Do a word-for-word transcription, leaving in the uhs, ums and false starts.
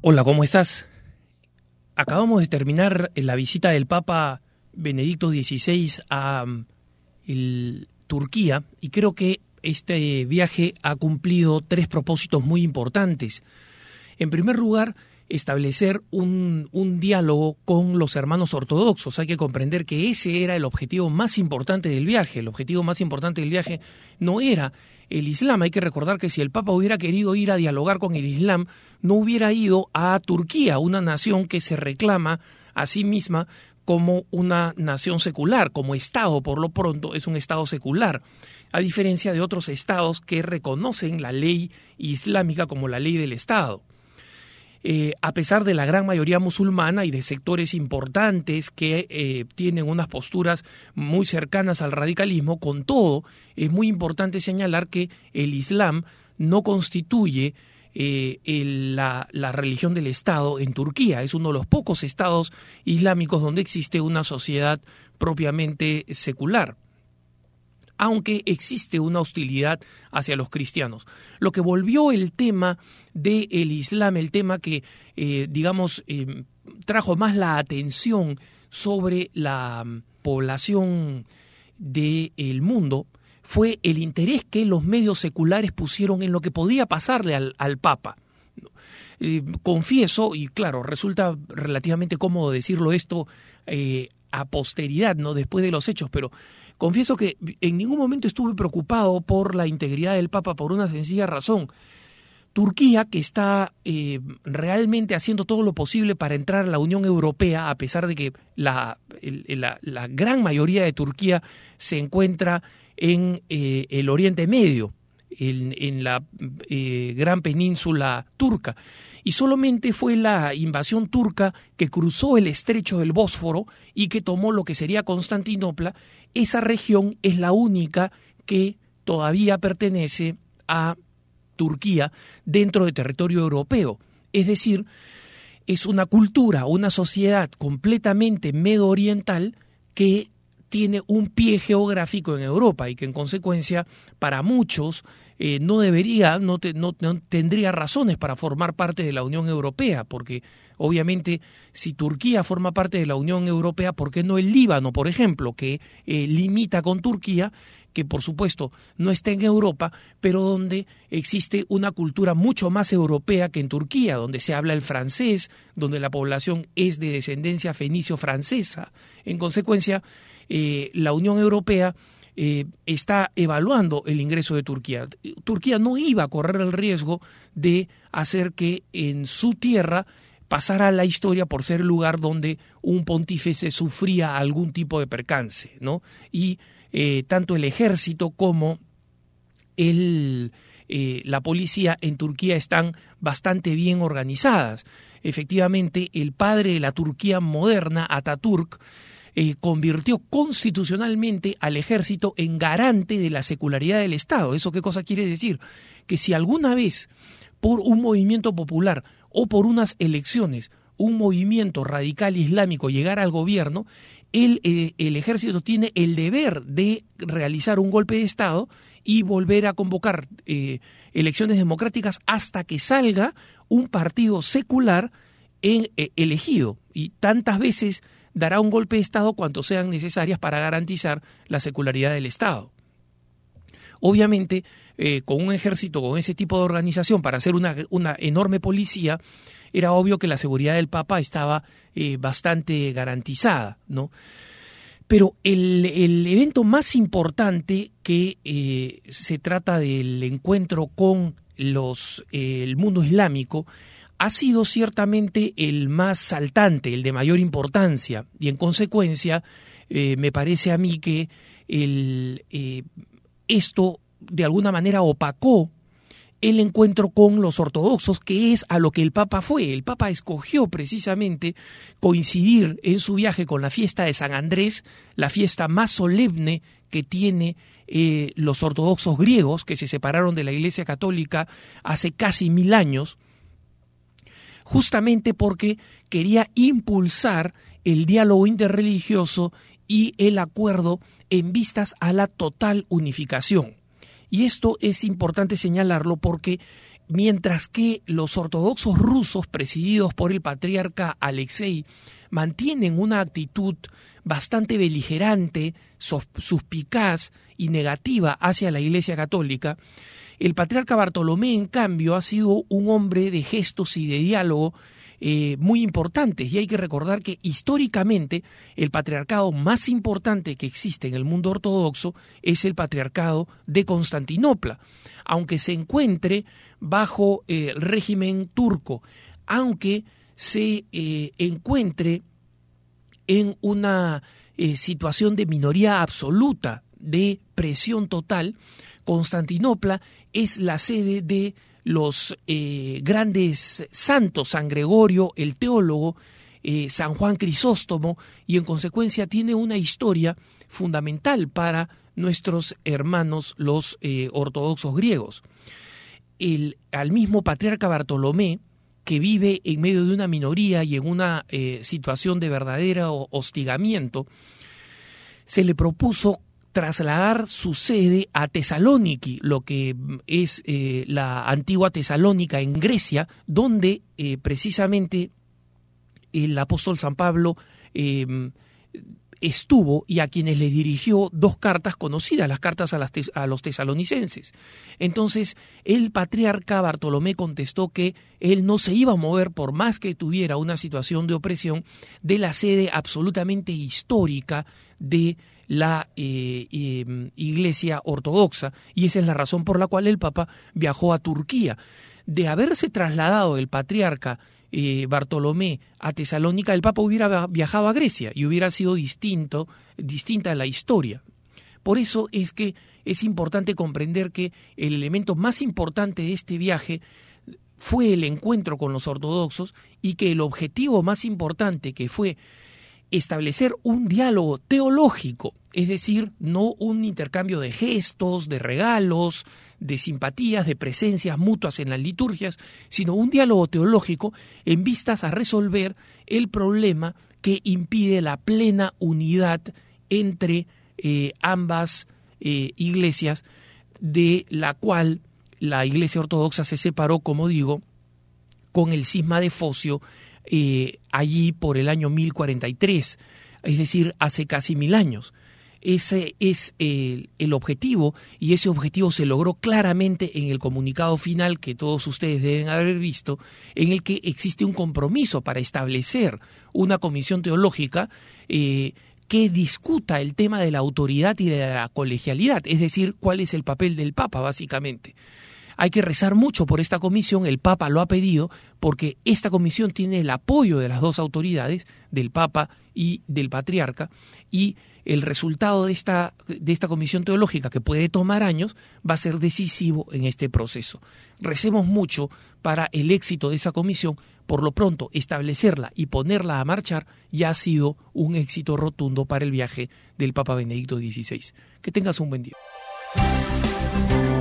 Hola, ¿cómo estás? Acabamos de terminar la visita del Papa Benedicto dieciséis a um, el, Turquía y creo que este viaje ha cumplido tres propósitos muy importantes. En primer lugar, establecer un, un diálogo con los hermanos ortodoxos. Hay que comprender que ese era el objetivo más importante del viaje. El objetivo más importante del viaje no era el Islam. Hay que recordar que si el Papa hubiera querido ir a dialogar con el Islam, no hubiera ido a Turquía, una nación que se reclama a sí misma como una nación secular, como Estado, por lo pronto es un Estado secular, a diferencia de otros estados que reconocen la ley islámica como la ley del Estado. Eh, a pesar de la gran mayoría musulmana y de sectores importantes que eh, tienen unas posturas muy cercanas al radicalismo, con todo, es muy importante señalar que el Islam no constituye eh, el, la, la religión del Estado en Turquía. Es uno de los pocos estados islámicos donde existe una sociedad propiamente secular, aunque existe una hostilidad hacia los cristianos. Lo que volvió el tema del Islam, el tema que, eh, digamos, eh, trajo más la atención sobre la población del mundo, fue el interés que los medios seculares pusieron en lo que podía pasarle al, al Papa. Eh, confieso, y claro, resulta relativamente cómodo decirlo esto eh, a posteridad, ¿no?, después de los hechos, pero confieso que en ningún momento estuve preocupado por la integridad del Papa por una sencilla razón. Turquía, que está eh, realmente haciendo todo lo posible para entrar a la Unión Europea, a pesar de que la, el, la, la gran mayoría de Turquía se encuentra en eh, el Oriente Medio, en, en la eh, gran península turca. Y solamente fue la invasión turca que cruzó el estrecho del Bósforo y que tomó lo que sería Constantinopla. Esa región es la única que todavía pertenece a Turquía dentro del territorio europeo. Es decir, es una cultura, una sociedad completamente medio-oriental que tiene un pie geográfico en Europa y que en consecuencia para muchos eh, no debería, no, te, no, no tendría razones para formar parte de la Unión Europea, porque obviamente si Turquía forma parte de la Unión Europea, ¿por qué no el Líbano, por ejemplo, que eh, limita con Turquía, que por supuesto no está en Europa, pero donde existe una cultura mucho más europea que en Turquía, donde se habla el francés, donde la población es de descendencia fenicio-francesa? En consecuencia, eh, la Unión Europea eh, está evaluando el ingreso de Turquía. Turquía no iba a correr el riesgo de hacer que en su tierra pasara a la historia por ser el lugar donde un pontífice sufría algún tipo de percance, ¿no? Y eh, tanto el ejército como el, eh, la policía en Turquía están bastante bien organizadas. Efectivamente, el padre de la Turquía moderna, Atatürk, eh, convirtió constitucionalmente al ejército en garante de la secularidad del Estado. ¿Eso qué cosa quiere decir? Que si alguna vez por un movimiento popular o por unas elecciones un movimiento radical islámico llegara al gobierno, el, eh, el ejército tiene el deber de realizar un golpe de Estado y volver a convocar eh, elecciones democráticas hasta que salga un partido secular en, eh, elegido, y tantas veces dará un golpe de Estado cuanto sean necesarias para garantizar la secularidad del Estado. Obviamente, eh, con un ejército, con ese tipo de organización, para hacer una, una enorme policía, era obvio que la seguridad del Papa estaba eh, bastante garantizada, ¿no? Pero el, el evento más importante, que eh, se trata del encuentro con los, eh, el mundo islámico, ha sido ciertamente el más saltante, el de mayor importancia, y en consecuencia eh, me parece a mí que el, eh, esto de alguna manera opacó el encuentro con los ortodoxos, que es a lo que el Papa fue. El Papa escogió precisamente coincidir en su viaje con la fiesta de San Andrés, la fiesta más solemne que tiene eh, los ortodoxos griegos, que se separaron de la Iglesia Católica hace casi mil años, justamente porque quería impulsar el diálogo interreligioso y el acuerdo en vistas a la total unificación. Y esto es importante señalarlo porque mientras que los ortodoxos rusos, presididos por el patriarca Alexei, mantienen una actitud bastante beligerante, suspicaz y negativa hacia la Iglesia Católica, el patriarca Bartolomé, en cambio, ha sido un hombre de gestos y de diálogo eh, muy importantes. Y hay que recordar que históricamente el patriarcado más importante que existe en el mundo ortodoxo es el patriarcado de Constantinopla, aunque se encuentre bajo eh, el régimen turco, aunque se eh, encuentre en una eh, situación de minoría absoluta, de presión total. Constantinopla es la sede de los eh, grandes santos, San Gregorio, el teólogo, eh, San Juan Crisóstomo, y en consecuencia tiene una historia fundamental para nuestros hermanos los eh, ortodoxos griegos. El, al mismo patriarca Bartolomé, que vive en medio de una minoría y en una eh, situación de verdadero hostigamiento, se le propuso trasladar su sede a Tesalóniki, lo que es eh, la antigua Tesalónica en Grecia, donde eh, precisamente el apóstol San Pablo eh, estuvo y a quienes le dirigió dos cartas conocidas, las cartas a, las tes- a los tesalonicenses. Entonces, el patriarca Bartolomé contestó que él no se iba a mover, por más que tuviera una situación de opresión, de la sede absolutamente histórica de la eh, eh, Iglesia ortodoxa, y esa es la razón por la cual el Papa viajó a Turquía. De haberse trasladado el patriarca eh, Bartolomé a Tesalónica, el Papa hubiera viajado a Grecia y hubiera sido distinto, distinta la historia. Por eso es que es importante comprender que el elemento más importante de este viaje fue el encuentro con los ortodoxos, y que el objetivo más importante, que fue establecer un diálogo teológico, es decir, no un intercambio de gestos, de regalos, de simpatías, de presencias mutuas en las liturgias, sino un diálogo teológico en vistas a resolver el problema que impide la plena unidad entre eh, ambas eh, iglesias, de la cual la Iglesia Ortodoxa se separó, como digo, con el cisma de Focio, Eh, allí por el año mil cuarenta y tres, es decir, hace casi mil años. Ese es el, el objetivo, y ese objetivo se logró claramente en el comunicado final que todos ustedes deben haber visto, en el que existe un compromiso para establecer una comisión teológica eh, que discuta el tema de la autoridad y de la colegialidad, es decir, cuál es el papel del Papa, básicamente. Hay que rezar mucho por esta comisión, el Papa lo ha pedido, porque esta comisión tiene el apoyo de las dos autoridades, del Papa y del Patriarca, y el resultado de esta, de esta comisión teológica, que puede tomar años, va a ser decisivo en este proceso. Recemos mucho para el éxito de esa comisión. Por lo pronto, establecerla y ponerla a marchar ya ha sido un éxito rotundo para el viaje del Papa Benedicto dieciséis. Que tengas un buen día.